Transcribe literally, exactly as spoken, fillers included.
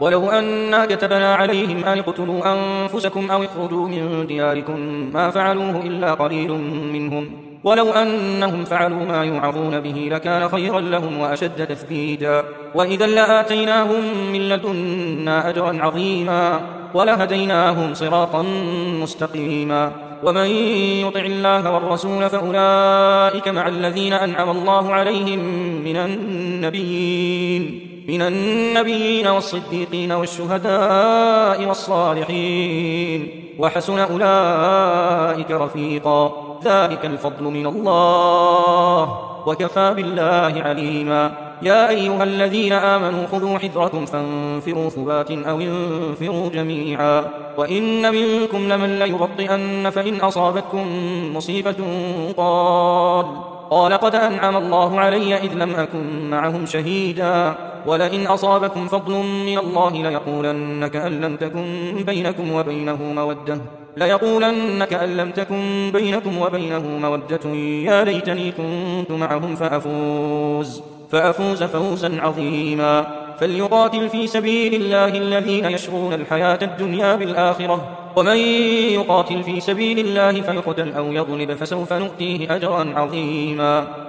ولو أنا كتبنا عليهم أن اقتلوا أنفسكم أو اخرجوا من دياركم ما فعلوه إلا قليل منهم، ولو أنهم فعلوا ما يوعظون به لكان خيرا لهم وأشد تثبيتا، وإذا لآتيناهم من لدنا أجرا عظيما ولهديناهم صراطا مستقيما. ومن يطع الله والرسول فأولئك مع الذين أنعم الله عليهم من النبيين من النبيين والصديقين والشهداء والصالحين، وحسن أولئك رفيقا. ذلك الفضل من الله وكفى بالله عليما. يا أيها الذين آمنوا خذوا حذركم فانفروا ثبات أو انفروا جميعا. وإن منكم لمن ليبطئن فإن أصابتكم مصيبة قال قال قد أنعم الله علي إذ لم أكن معهم شهيدا، ولئن أصابكم فضل من الله ليقولن كأن لم تكن بينكم وبينه مودة ليقولن كأن لم تكن بينكم وبينه مودة يا ليتني كنت معهم فأفوز فأفوز فوزا عظيما. فليقاتل في سبيل الله الذين يشرون الحياة الدنيا بالآخرة، ومن يقاتل في سبيل الله فيقتل أو يغلب فسوف نؤتيه أجرا عظيما.